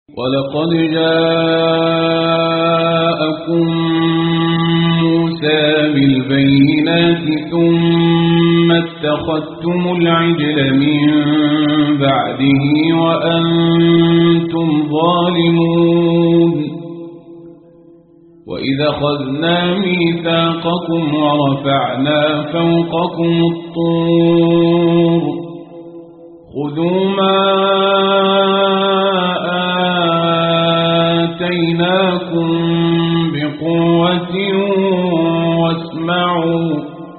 ولقد جاءكم موسى بالبينات ثم اتخذتم العجل من بعده وأنتم ظالمون وإذا أخذنا ميثاقكم ورفعنا فوقكم الطور خذوا ما آتيناكم بقوة واسمعوا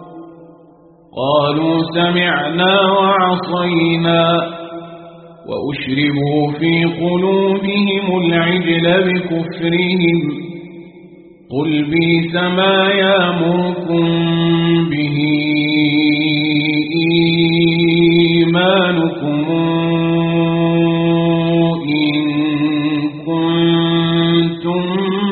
قالوا سمعنا وعصينا وأشربوا في قلوبهم العجل بكفرهم قل بئس ما يأمركم به إيمانكم إن كنتم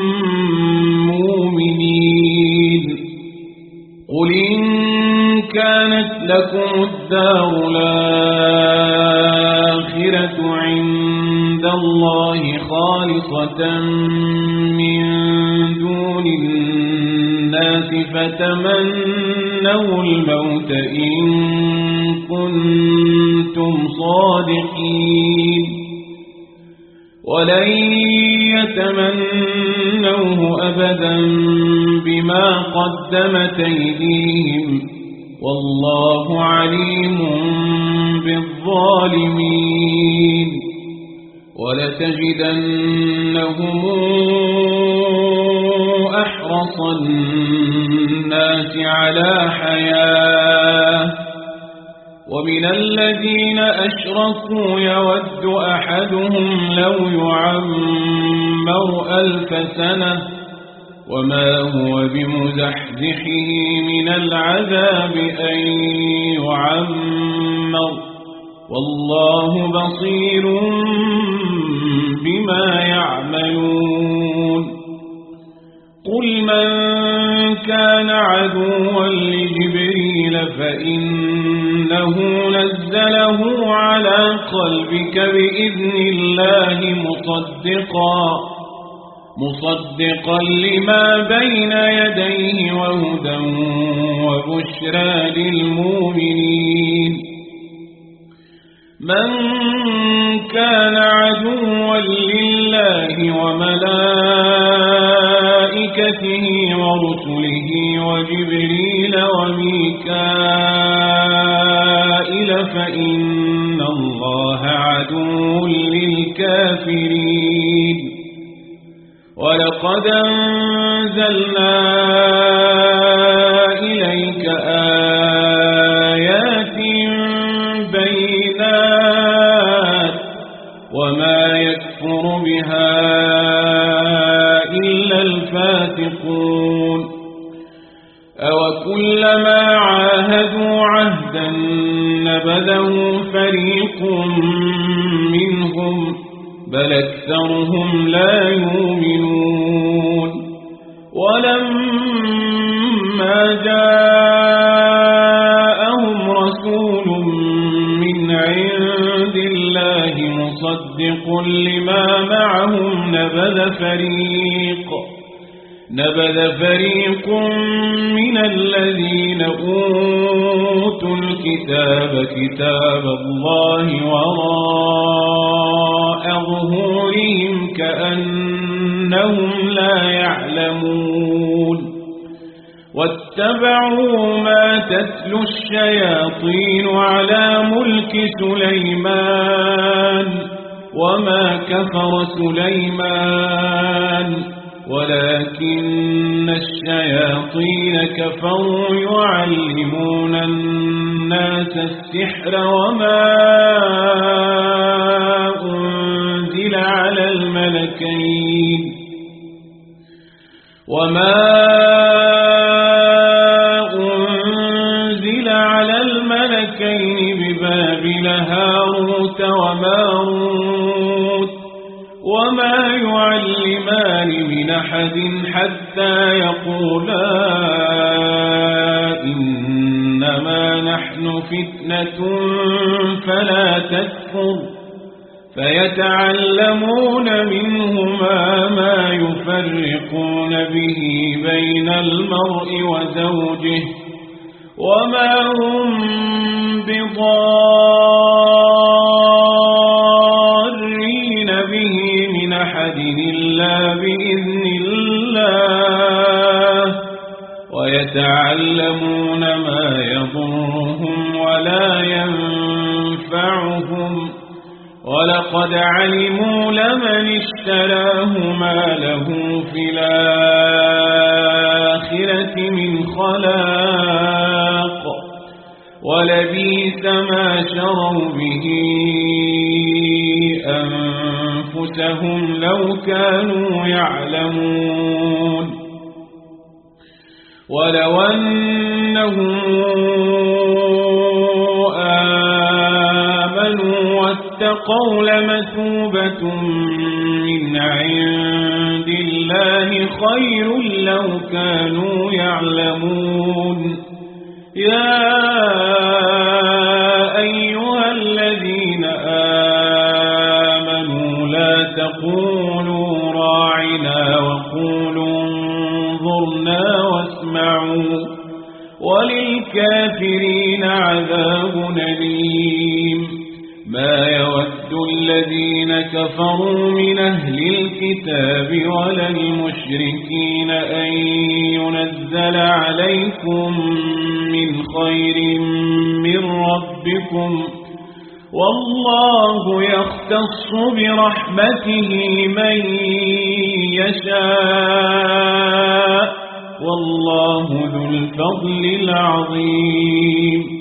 مؤمنين قل إن كانت لكم الدار الآخرة عند الله خالصة من دون الناس فتمنوا الموت إن كنتم صادقين ولن يتمنوه أبدا بما قدمت أيديهم والله عليم بالظالمين ولتجدنهم أحرص الناس على حياة ومن الذين أشركوا يود أحدهم لو يعمر 1000 سنة وما هو بمزحزحه من العذاب أن يعمر والله بصير بما يعملون قل من كان عدوا لجبريل فإنه نزله على قلبك بإذن الله مصدقا لما بين يديه وهدى وبشرى للمؤمنين من كان عدوا لله وملائكته ورسله وجبريل وميكائيل فإن الله عدو للكافرين ولقد أنزلنا إليك آيات بينات وما يكفر بها إلا الفاسقون أوكلما عاهدوا عهدا نبذه فريق منهم بل أكثرهم لا يؤمنون ولما جاءهم رسول من عند الله مصدق لما معهم نبذ فريق من الذين أوتوا الكتاب كتاب الله وراء ظهورهم كأنهم لا يعلمون واتبعوا ما تتلو الشياطين على ملك سليمان وما كفر سليمان ولكن الشياطين كفروا يعلمون الناس السحر وما أنزل على الملكين ببابل هاروت وماروت وما يعلمان من أحد حتى يقولا إنما نحن فتنة فلا تكفر فيتعلمون منهما ما يفرقون به بين المرء وزوجه وما هم بضارين به من أحد إلا بإذن الله ويتعلمون ما يضرهم ولا ينفعهم ولقد علموا لمن اشتراه ما له في الآخرة من خلاق ولبئس ما شروا به أنفسهم لو كانوا يعلمون ولو أنهم آمنوا واتقوا لمثوبة من عند الله خير لو كانوا يعلمون يا أيها الذين آمنوا لا تقولوا راعنا وقولوا انظرنا واسمعوا وللكافرين عذاب أليم ما يود الذين كفروا من أهل الكتاب ولا المشركين أن ينزل عليكم من خير من ربكم والله يختص برحمته من يشاء والله ذو الفضل العظيم